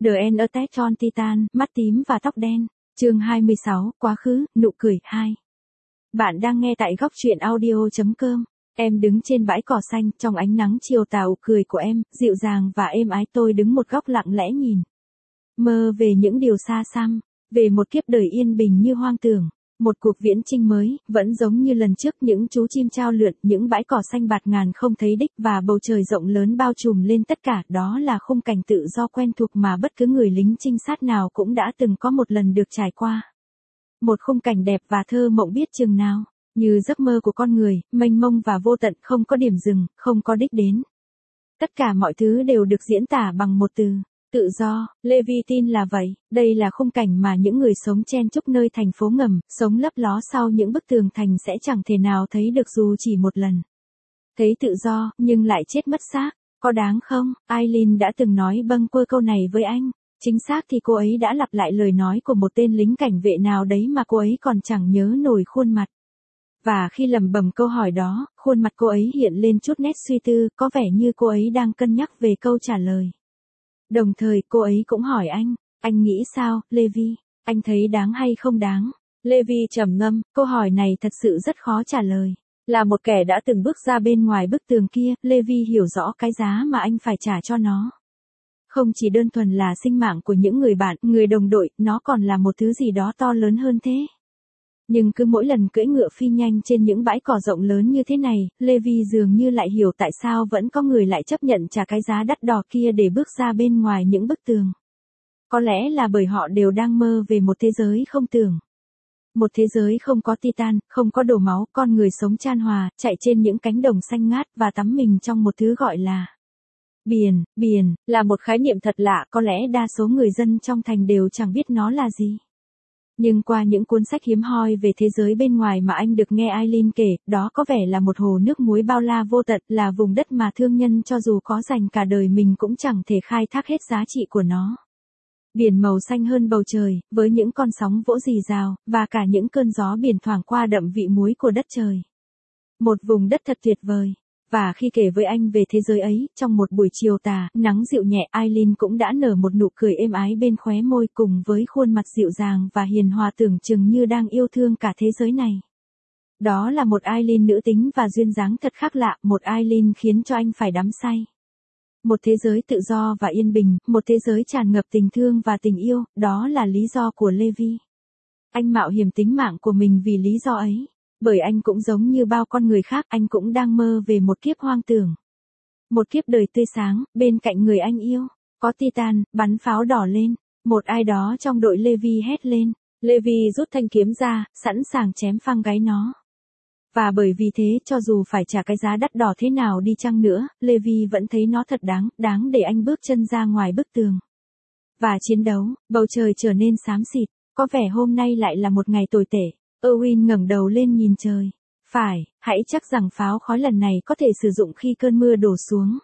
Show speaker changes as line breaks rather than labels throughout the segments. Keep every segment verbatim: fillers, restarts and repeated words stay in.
The End Attack on Titan, mắt tím và tóc đen. Chương hai mươi sáu, quá khứ, nụ cười hai. Bạn đang nghe tại góc truyện audio chấm com. Em đứng trên bãi cỏ xanh, trong ánh nắng chiều tà ủ cười của em, dịu dàng và êm ái. Tôi đứng một góc lặng lẽ nhìn. Mơ về những điều xa xăm, về một kiếp đời yên bình như hoang tưởng. Một cuộc viễn chinh mới, vẫn giống như lần trước, những chú chim chao lượn, những bãi cỏ xanh bạt ngàn không thấy đích và bầu trời rộng lớn bao trùm lên tất cả. Đó là khung cảnh tự do quen thuộc mà bất cứ người lính trinh sát nào cũng đã từng có một lần được trải qua. Một khung cảnh đẹp và thơ mộng biết chừng nào, như giấc mơ của con người, mênh mông và vô tận, không có điểm dừng, không có đích đến. Tất cả mọi thứ đều được diễn tả bằng một từ. Tự do. Levi tin là vậy, đây là khung cảnh mà những người sống chen chúc nơi thành phố ngầm, sống lấp ló sau những bức tường thành sẽ chẳng thể nào thấy được dù chỉ một lần. Thấy tự do, nhưng lại chết mất xác, có đáng không? Aileen đã từng nói bâng quơ câu này với anh. Chính xác thì cô ấy đã lặp lại lời nói của một tên lính cảnh vệ nào đấy mà cô ấy còn chẳng nhớ nổi khuôn mặt. Và khi lẩm bẩm câu hỏi đó, khuôn mặt cô ấy hiện lên chút nét suy tư, có vẻ như cô ấy đang cân nhắc về câu trả lời. Đồng thời cô ấy cũng hỏi anh, anh nghĩ sao, Levi? Anh thấy đáng hay không đáng? Levi trầm ngâm, câu hỏi này thật sự rất khó trả lời. Là một kẻ đã từng bước ra bên ngoài bức tường kia, Levi hiểu rõ cái giá mà anh phải trả cho nó. Không chỉ đơn thuần là sinh mạng của những người bạn, người đồng đội, nó còn là một thứ gì đó to lớn hơn thế. Nhưng cứ mỗi lần cưỡi ngựa phi nhanh trên những bãi cỏ rộng lớn như thế này, Levi dường như lại hiểu tại sao vẫn có người lại chấp nhận trả cái giá đắt đỏ kia để bước ra bên ngoài những bức tường. Có lẽ là bởi họ đều đang mơ về một thế giới không tưởng. Một thế giới không có Titan, không có đổ máu, con người sống chan hòa, chạy trên những cánh đồng xanh ngát và tắm mình trong một thứ gọi là biển. Biển là một khái niệm thật lạ, có lẽ đa số người dân trong thành đều chẳng biết nó là gì. Nhưng qua những cuốn sách hiếm hoi về thế giới bên ngoài mà anh được nghe Aileen kể, đó có vẻ là một hồ nước muối bao la vô tận, là vùng đất mà thương nhân cho dù có dành cả đời mình cũng chẳng thể khai thác hết giá trị của nó. Biển màu xanh hơn bầu trời, với những con sóng vỗ rì rào, và cả những cơn gió biển thoảng qua đậm vị muối của đất trời. Một vùng đất thật tuyệt vời. Và khi kể với anh về thế giới ấy, trong một buổi chiều tà, nắng dịu nhẹ, Aileen cũng đã nở một nụ cười êm ái bên khóe môi cùng với khuôn mặt dịu dàng và hiền hòa tưởng chừng như đang yêu thương cả thế giới này. Đó là một Aileen nữ tính và duyên dáng thật khác lạ, một Aileen khiến cho anh phải đắm say. Một thế giới tự do và yên bình, một thế giới tràn ngập tình thương và tình yêu, đó là lý do của Levi. Anh mạo hiểm tính mạng của mình vì lý do ấy. Bởi anh cũng giống như bao con người khác, anh cũng đang mơ về một kiếp hoang tưởng. Một kiếp đời tươi sáng, bên cạnh người anh yêu. Có Titan, bắn pháo đỏ lên. Một ai đó trong đội Levi hét lên. Levi rút thanh kiếm ra, sẵn sàng chém phăng gáy nó. Và bởi vì thế, cho dù phải trả cái giá đắt đỏ thế nào đi chăng nữa, Levi vẫn thấy nó thật đáng, đáng để anh bước chân ra ngoài bức tường. Và chiến đấu, bầu trời trở nên xám xịt. Có vẻ hôm nay lại là một ngày tồi tệ. Owen ngẩng đầu lên nhìn trời. Phải, hãy chắc rằng pháo khói lần này có thể sử dụng khi cơn mưa đổ xuống.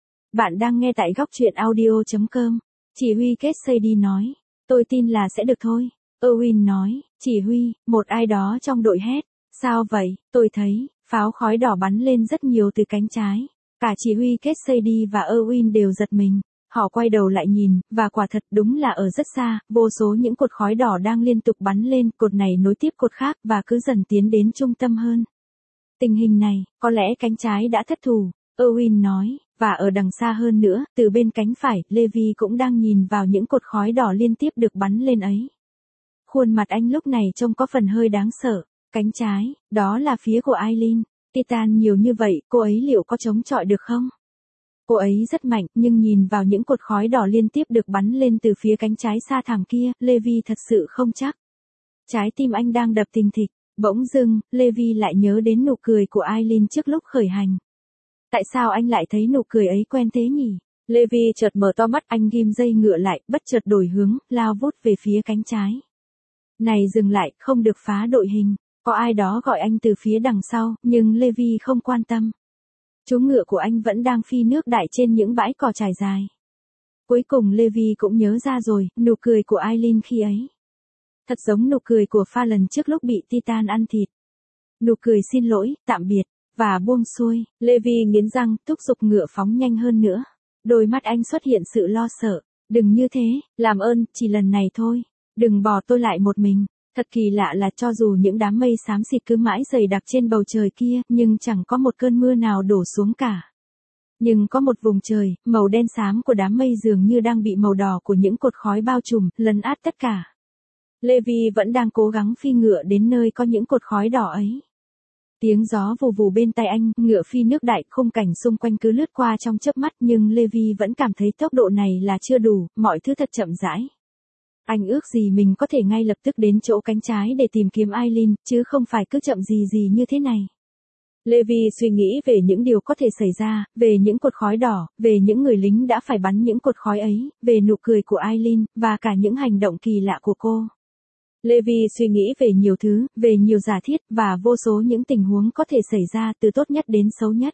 Bạn đang nghe tại góc truyện audio chấm com. Chỉ huy Cassidy nói. Tôi tin là sẽ được thôi. Owen nói. Chỉ huy, một ai đó trong đội hét. Sao vậy? Tôi thấy, pháo khói đỏ bắn lên rất nhiều từ cánh trái. Cả chỉ huy Cassidy và Owen đều giật mình. Họ quay đầu lại nhìn, và quả thật đúng là ở rất xa, vô số những cột khói đỏ đang liên tục bắn lên, cột này nối tiếp cột khác và cứ dần tiến đến trung tâm hơn. Tình hình này, có lẽ cánh trái đã thất thủ, Owen nói, và ở đằng xa hơn nữa, từ bên cánh phải, Levi cũng đang nhìn vào những cột khói đỏ liên tiếp được bắn lên ấy. Khuôn mặt anh lúc này trông có phần hơi đáng sợ, cánh trái, đó là phía của Aileen, Titan nhiều như vậy, cô ấy liệu có chống chọi được không? Cô ấy rất mạnh, nhưng nhìn vào những cột khói đỏ liên tiếp được bắn lên từ phía cánh trái xa thẳm kia, Levi thật sự không chắc. Trái tim anh đang đập thình thịch, bỗng dưng, Levi lại nhớ đến nụ cười của Aileen trước lúc khởi hành. Tại sao anh lại thấy nụ cười ấy quen thế nhỉ? Levi chợt mở to mắt, anh ghim dây ngựa lại, bất chợt đổi hướng, lao vút về phía cánh trái. Này dừng lại, không được phá đội hình. Có ai đó gọi anh từ phía đằng sau, nhưng Levi không quan tâm. Chú ngựa của anh vẫn đang phi nước đại trên những bãi cỏ trải dài. Cuối cùng Levi cũng nhớ ra rồi, nụ cười của Aileen khi ấy. Thật giống nụ cười của Fallon trước lúc bị Titan ăn thịt. Nụ cười xin lỗi, tạm biệt, và buông xuôi. Levi nghiến răng, thúc giục ngựa phóng nhanh hơn nữa. Đôi mắt anh xuất hiện sự lo sợ. Đừng như thế, làm ơn, chỉ lần này thôi. Đừng bỏ tôi lại một mình. Thật kỳ lạ là cho dù những đám mây xám xịt cứ mãi dày đặc trên bầu trời kia, nhưng chẳng có một cơn mưa nào đổ xuống cả. Nhưng có một vùng trời, màu đen xám của đám mây dường như đang bị màu đỏ của những cột khói bao trùm, lấn át tất cả. Levi vẫn đang cố gắng phi ngựa đến nơi có những cột khói đỏ ấy. Tiếng gió vù vù bên tai anh, ngựa phi nước đại, khung cảnh xung quanh cứ lướt qua trong chớp mắt, nhưng Levi vẫn cảm thấy tốc độ này là chưa đủ, mọi thứ thật chậm rãi. Anh ước gì mình có thể ngay lập tức đến chỗ cánh trái để tìm kiếm Aileen, chứ không phải cứ chậm gì gì như thế này. Levi suy nghĩ về những điều có thể xảy ra, về những cột khói đỏ, về những người lính đã phải bắn những cột khói ấy, về nụ cười của Aileen, và cả những hành động kỳ lạ của cô. Levi suy nghĩ về nhiều thứ, về nhiều giả thiết, và vô số những tình huống có thể xảy ra từ tốt nhất đến xấu nhất.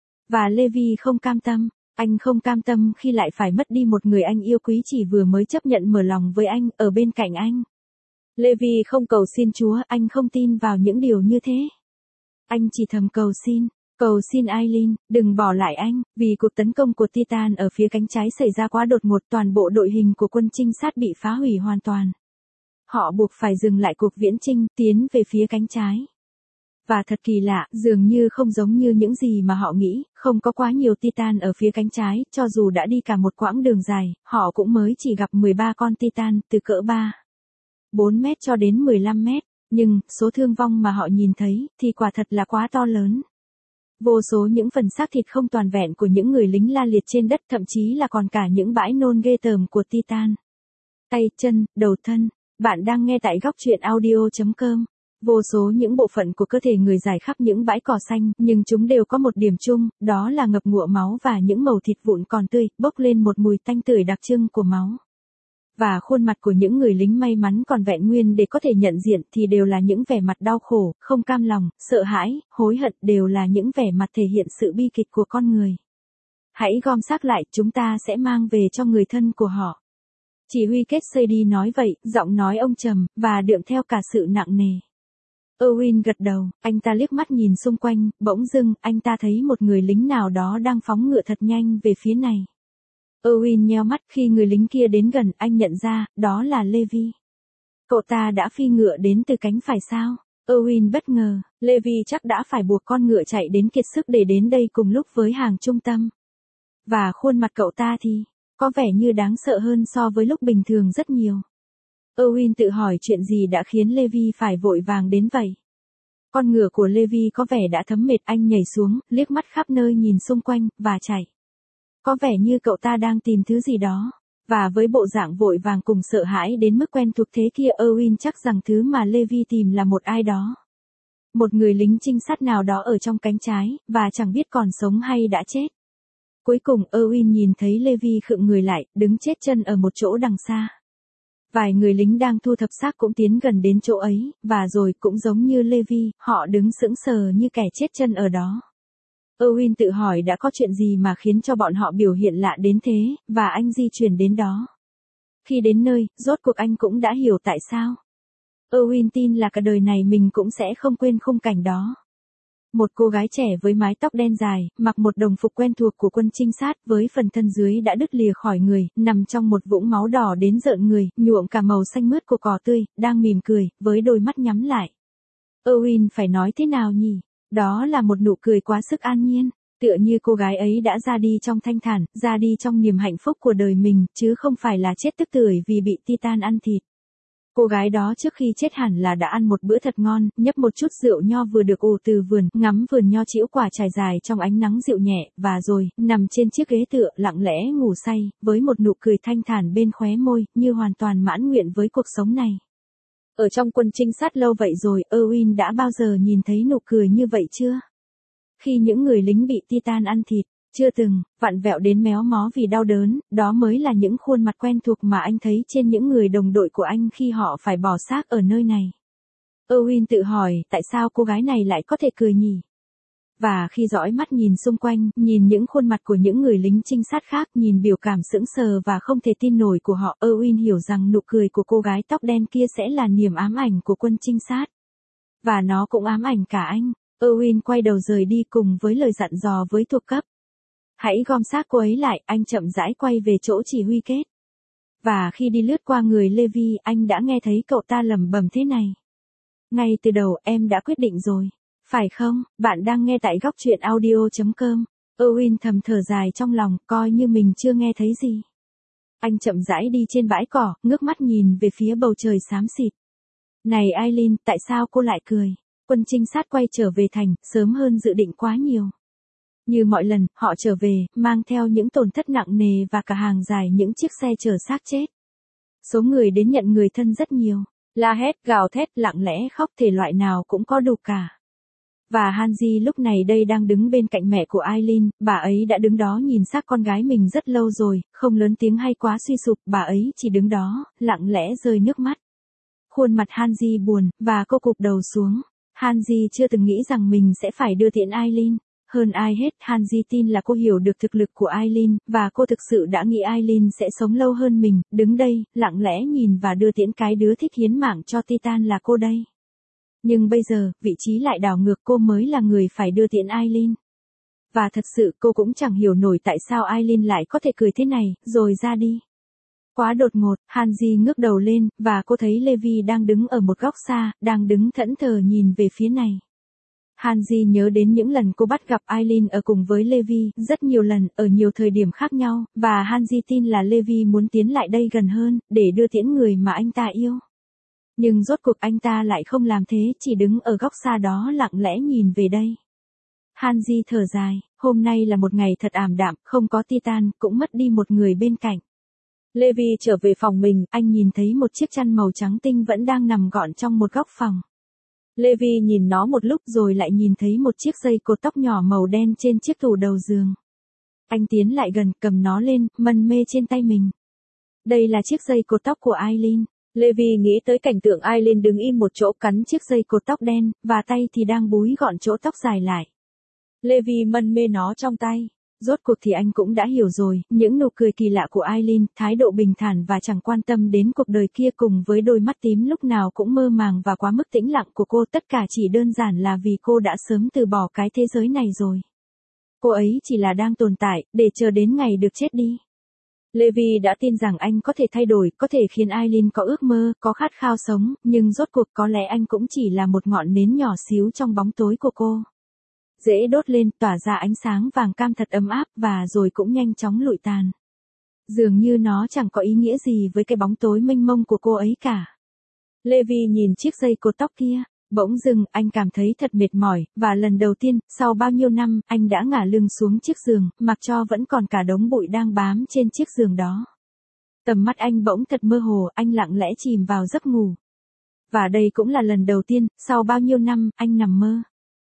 Và Levi không cam tâm, anh không cam tâm khi lại phải mất đi một người anh yêu quý chỉ vừa mới chấp nhận mở lòng với anh, ở bên cạnh anh. Levi không cầu xin Chúa, anh không tin vào những điều như thế. Anh chỉ thầm cầu xin, cầu xin Aileen, đừng bỏ lại anh, vì cuộc tấn công của Titan ở phía cánh trái xảy ra quá đột ngột, toàn bộ đội hình của quân trinh sát bị phá hủy hoàn toàn. Họ buộc phải dừng lại cuộc viễn chinh, tiến về phía cánh trái. Và thật kỳ lạ, dường như không giống như những gì mà họ nghĩ, không có quá nhiều Titan ở phía cánh trái, cho dù đã đi cả một quãng đường dài, họ cũng mới chỉ gặp mười ba con Titan, từ cỡ ba, bốn mét cho đến mười lăm mét, nhưng, số thương vong mà họ nhìn thấy, thì quả thật là quá to lớn. Vô số những phần xác thịt không toàn vẹn của những người lính la liệt trên đất, thậm chí là còn cả những bãi nôn ghê tởm của Titan. Tay, chân, đầu thân. Bạn đang nghe tại góc truyện audio chấm com. Vô số những bộ phận của cơ thể người rải khắp những bãi cỏ xanh, nhưng chúng đều có một điểm chung, đó là ngập ngụa máu và những mẩu thịt vụn còn tươi, bốc lên một mùi tanh tưởi đặc trưng của máu. Và khuôn mặt của những người lính may mắn còn vẹn nguyên để có thể nhận diện thì đều là những vẻ mặt đau khổ, không cam lòng, sợ hãi, hối hận, đều là những vẻ mặt thể hiện sự bi kịch của con người. Hãy gom xác lại, chúng ta sẽ mang về cho người thân của họ. Chỉ huy Kết Sadie nói vậy, giọng nói ông trầm, và đượm theo cả sự nặng nề. Owen gật đầu, anh ta liếc mắt nhìn xung quanh, bỗng dưng, anh ta thấy một người lính nào đó đang phóng ngựa thật nhanh về phía này. Owen nheo mắt, khi người lính kia đến gần, anh nhận ra, đó là Levi. Cậu ta đã phi ngựa đến từ cánh phải sao? Owen bất ngờ, Levi chắc đã phải buộc con ngựa chạy đến kiệt sức để đến đây cùng lúc với hàng trung tâm. Và khuôn mặt cậu ta thì, có vẻ như đáng sợ hơn so với lúc bình thường rất nhiều. Owen tự hỏi chuyện gì đã khiến Levi phải vội vàng đến vậy. Con ngựa của Levi có vẻ đã thấm mệt, anh nhảy xuống, liếc mắt khắp nơi nhìn xung quanh, và chạy. Có vẻ như cậu ta đang tìm thứ gì đó. Và với bộ dạng vội vàng cùng sợ hãi đến mức quen thuộc thế kia, Owen chắc rằng thứ mà Levi tìm là một ai đó. Một người lính trinh sát nào đó ở trong cánh trái, và chẳng biết còn sống hay đã chết. Cuối cùng Owen nhìn thấy Levi khựng người lại, đứng chết chân ở một chỗ đằng xa. Vài người lính đang thu thập xác cũng tiến gần đến chỗ ấy, và rồi cũng giống như Levi, họ đứng sững sờ như kẻ chết chân ở đó. Owen tự hỏi đã có chuyện gì mà khiến cho bọn họ biểu hiện lạ đến thế, và anh di chuyển đến đó. Khi đến nơi, rốt cuộc anh cũng đã hiểu tại sao. Owen tin là cả đời này mình cũng sẽ không quên khung cảnh đó. Một cô gái trẻ với mái tóc đen dài, mặc một đồng phục quen thuộc của quân trinh sát, với phần thân dưới đã đứt lìa khỏi người, nằm trong một vũng máu đỏ đến rợn người, nhuộm cả màu xanh mướt của cỏ tươi, đang mỉm cười, với đôi mắt nhắm lại. Owen phải nói thế nào nhỉ? Đó là một nụ cười quá sức an nhiên, tựa như cô gái ấy đã ra đi trong thanh thản, ra đi trong niềm hạnh phúc của đời mình, chứ không phải là chết tức tưởi vì bị Titan ăn thịt. Cô gái đó trước khi chết hẳn là đã ăn một bữa thật ngon, nhấp một chút rượu nho vừa được ủ từ vườn, ngắm vườn nho trĩu quả trải dài trong ánh nắng dịu nhẹ, và rồi, nằm trên chiếc ghế tựa, lặng lẽ ngủ say, với một nụ cười thanh thản bên khóe môi, như hoàn toàn mãn nguyện với cuộc sống này. Ở trong quân trinh sát lâu vậy rồi, Owen đã bao giờ nhìn thấy nụ cười như vậy chưa? Khi những người lính bị Titan ăn thịt, chưa từng, vặn vẹo đến méo mó vì đau đớn, đó mới là những khuôn mặt quen thuộc mà anh thấy trên những người đồng đội của anh khi họ phải bỏ xác ở nơi này. Owen tự hỏi, tại sao cô gái này lại có thể cười nhỉ? Và khi dõi mắt nhìn xung quanh, nhìn những khuôn mặt của những người lính trinh sát khác, nhìn biểu cảm sững sờ và không thể tin nổi của họ, Owen hiểu rằng nụ cười của cô gái tóc đen kia sẽ là niềm ám ảnh của quân trinh sát. Và nó cũng ám ảnh cả anh. Owen quay đầu rời đi cùng với lời dặn dò với thuộc cấp. Hãy gom xác cô ấy lại, anh chậm rãi quay về chỗ chỉ huy Kết. Và khi đi lướt qua người Levi, anh đã nghe thấy cậu ta lẩm bẩm thế này. Ngay từ đầu em đã quyết định rồi. Phải không? Bạn đang nghe tại góc truyện audio chấm com. Owen thầm thở dài trong lòng, coi như mình chưa nghe thấy gì. Anh chậm rãi đi trên bãi cỏ, ngước mắt nhìn về phía bầu trời xám xịt. Này Aileen, tại sao cô lại cười? Quân trinh sát quay trở về thành, sớm hơn dự định quá nhiều. Như mọi lần, họ trở về, mang theo những tổn thất nặng nề và cả hàng dài những chiếc xe chở xác chết. Số người đến nhận người thân rất nhiều. La hét, gào thét, lặng lẽ khóc, thể loại nào cũng có đủ cả. Và Hanji lúc này đây đang đứng bên cạnh mẹ của Aileen, bà ấy đã đứng đó nhìn xác con gái mình rất lâu rồi, không lớn tiếng hay quá suy sụp, bà ấy chỉ đứng đó, lặng lẽ rơi nước mắt. Khuôn mặt Hanji buồn, và cô cụp đầu xuống. Hanji chưa từng nghĩ rằng mình sẽ phải đưa tiễn Aileen. Hơn ai hết, Hanji tin là cô hiểu được thực lực của Aileen, và cô thực sự đã nghĩ Aileen sẽ sống lâu hơn mình, đứng đây, lặng lẽ nhìn và đưa tiễn cái đứa thích hiến mạng cho Titan là cô đây. Nhưng bây giờ, vị trí lại đảo ngược, cô mới là người phải đưa tiễn Aileen. Và thật sự cô cũng chẳng hiểu nổi tại sao Aileen lại có thể cười thế này, rồi ra đi. Quá đột ngột, Hanji ngước đầu lên, và cô thấy Levi đang đứng ở một góc xa, đang đứng thẫn thờ nhìn về phía này. Hanji nhớ đến những lần cô bắt gặp Aileen ở cùng với Levi, rất nhiều lần, ở nhiều thời điểm khác nhau, và Hanji tin là Levi muốn tiến lại đây gần hơn, để đưa tiễn người mà anh ta yêu. Nhưng rốt cuộc anh ta lại không làm thế, chỉ đứng ở góc xa đó lặng lẽ nhìn về đây. Hanji thở dài, hôm nay là một ngày thật ảm đạm, không có Titan, cũng mất đi một người bên cạnh. Levi trở về phòng mình, anh nhìn thấy một chiếc chăn màu trắng tinh vẫn đang nằm gọn trong một góc phòng. Levi nhìn nó một lúc rồi lại nhìn thấy một chiếc dây cột tóc nhỏ màu đen trên chiếc tủ đầu giường. Anh tiến lại gần, cầm nó lên, mân mê trên tay mình. Đây là chiếc dây cột tóc của Aileen. Levi nghĩ tới cảnh tượng Aileen đứng im một chỗ cắn chiếc dây cột tóc đen, và tay thì đang búi gọn chỗ tóc dài lại. Levi mân mê nó trong tay. Rốt cuộc thì anh cũng đã hiểu rồi, những nụ cười kỳ lạ của Aileen, thái độ bình thản và chẳng quan tâm đến cuộc đời kia cùng với đôi mắt tím lúc nào cũng mơ màng và quá mức tĩnh lặng của cô, tất cả chỉ đơn giản là vì cô đã sớm từ bỏ cái thế giới này rồi. Cô ấy chỉ là đang tồn tại, để chờ đến ngày được chết đi. Levi đã tin rằng anh có thể thay đổi, có thể khiến Aileen có ước mơ, có khát khao sống, nhưng rốt cuộc có lẽ anh cũng chỉ là một ngọn nến nhỏ xíu trong bóng tối của cô. Dễ đốt lên, tỏa ra ánh sáng vàng cam thật ấm áp, và rồi cũng nhanh chóng lụi tàn. Dường như nó chẳng có ý nghĩa gì với cái bóng tối mênh mông của cô ấy cả. Levi nhìn chiếc dây cột tóc kia, bỗng dưng anh cảm thấy thật mệt mỏi, và lần đầu tiên, sau bao nhiêu năm, anh đã ngả lưng xuống chiếc giường, mặc cho vẫn còn cả đống bụi đang bám trên chiếc giường đó. Tầm mắt anh bỗng thật mơ hồ, anh lặng lẽ chìm vào giấc ngủ. Và đây cũng là lần đầu tiên, sau bao nhiêu năm, anh nằm mơ.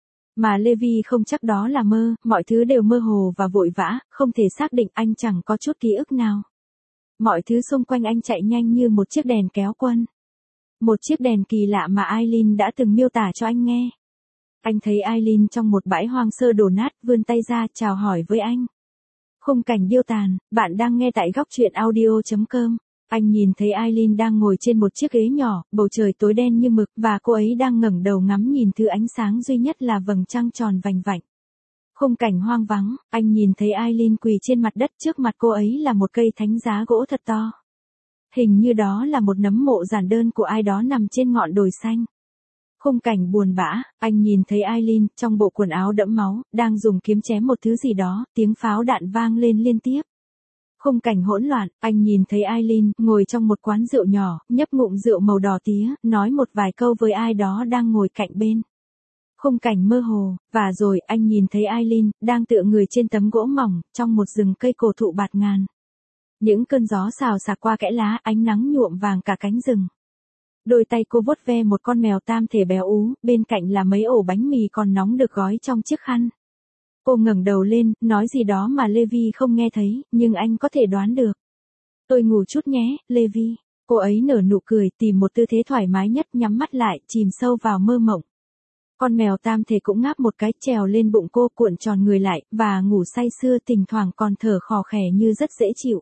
Mà Levi không chắc đó là mơ, mọi thứ đều mơ hồ và vội vã, không thể xác định, anh chẳng có chút ký ức nào. Mọi thứ xung quanh anh chạy nhanh như một chiếc đèn kéo quân. Một chiếc đèn kỳ lạ mà Aileen đã từng miêu tả cho anh nghe. Anh thấy Aileen trong một bãi hoang sơ đổ nát, vươn tay ra chào hỏi với anh. Khung cảnh điêu tàn, bạn đang nghe tại góc truyện audio chấm com. Anh nhìn thấy Aileen đang ngồi trên một chiếc ghế nhỏ, bầu trời tối đen như mực, và cô ấy đang ngẩng đầu ngắm nhìn thứ ánh sáng duy nhất là vầng trăng tròn vành vạnh. Khung cảnh hoang vắng, anh nhìn thấy Aileen quỳ trên mặt đất, trước mặt cô ấy là một cây thánh giá gỗ thật to. Hình như đó là một nấm mộ giản đơn của ai đó nằm trên ngọn đồi xanh. Khung cảnh buồn bã, anh nhìn thấy Aileen, trong bộ quần áo đẫm máu, đang dùng kiếm chém một thứ gì đó, tiếng pháo đạn vang lên liên tiếp. Khung cảnh hỗn loạn, anh nhìn thấy Aileen, ngồi trong một quán rượu nhỏ, nhấp ngụm rượu màu đỏ tía, nói một vài câu với ai đó đang ngồi cạnh bên. Khung cảnh mơ hồ, và rồi anh nhìn thấy Aileen, đang tựa người trên tấm gỗ mỏng, trong một rừng cây cổ thụ bạt ngàn. Những cơn gió xào xạc qua kẽ lá, ánh nắng nhuộm vàng cả cánh rừng. Đôi tay cô vuốt ve một con mèo tam thể béo ú, bên cạnh là mấy ổ bánh mì còn nóng được gói trong chiếc khăn. Cô ngẩng đầu lên, nói gì đó mà Levi không nghe thấy, nhưng anh có thể đoán được. Tôi ngủ chút nhé, Levi. Cô ấy nở nụ cười, tìm một tư thế thoải mái nhất, nhắm mắt lại, chìm sâu vào mơ mộng. Con mèo tam thể cũng ngáp một cái, trèo lên bụng cô, cuộn tròn người lại, và ngủ say sưa, thỉnh thoảng còn thở khò khè như rất dễ chịu.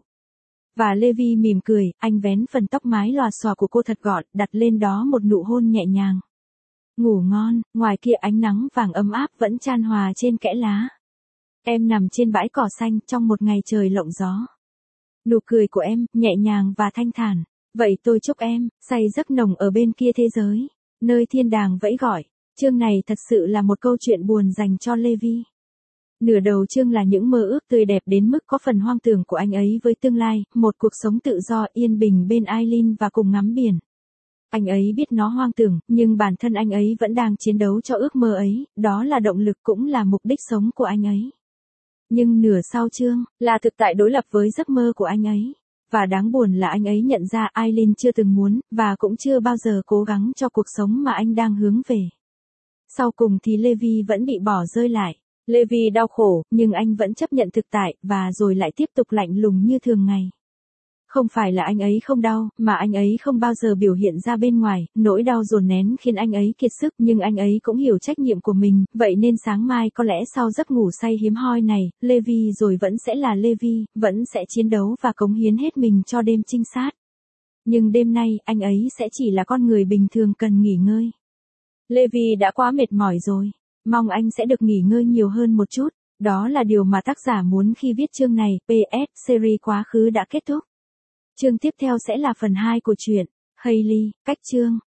Và Levi mỉm cười, anh vén phần tóc mái lòa xòa của cô thật gọn, đặt lên đó một nụ hôn nhẹ nhàng. Ngủ ngon, ngoài kia ánh nắng vàng ấm áp vẫn chan hòa trên kẽ lá. Em nằm trên bãi cỏ xanh trong một ngày trời lộng gió. Nụ cười của em, nhẹ nhàng và thanh thản. Vậy tôi chúc em, say giấc nồng ở bên kia thế giới, nơi thiên đàng vẫy gọi. Chương này thật sự là một câu chuyện buồn dành cho Levi. Nửa đầu chương là những mơ ước tươi đẹp đến mức có phần hoang tưởng của anh ấy với tương lai, một cuộc sống tự do yên bình bên Aileen và cùng ngắm biển. Anh ấy biết nó hoang tưởng, nhưng bản thân anh ấy vẫn đang chiến đấu cho ước mơ ấy, đó là động lực cũng là mục đích sống của anh ấy. Nhưng nửa sau chương, là thực tại đối lập với giấc mơ của anh ấy. Và đáng buồn là anh ấy nhận ra Aileen chưa từng muốn, và cũng chưa bao giờ cố gắng cho cuộc sống mà anh đang hướng về. Sau cùng thì Levi vẫn bị bỏ rơi lại. Levi đau khổ, nhưng anh vẫn chấp nhận thực tại, và rồi lại tiếp tục lạnh lùng như thường ngày. Không phải là anh ấy không đau, mà anh ấy không bao giờ biểu hiện ra bên ngoài, nỗi đau dồn nén khiến anh ấy kiệt sức, nhưng anh ấy cũng hiểu trách nhiệm của mình, vậy nên sáng mai có lẽ sau giấc ngủ say hiếm hoi này, Levi rồi vẫn sẽ là Levi, vẫn sẽ chiến đấu và cống hiến hết mình cho đêm trinh sát. Nhưng đêm nay, anh ấy sẽ chỉ là con người bình thường cần nghỉ ngơi. Levi đã quá mệt mỏi rồi, mong anh sẽ được nghỉ ngơi nhiều hơn một chút, đó là điều mà tác giả muốn khi viết chương này. pê ét Series quá khứ đã kết thúc. Chương tiếp theo sẽ là phần hai của truyện Hayley, cách chương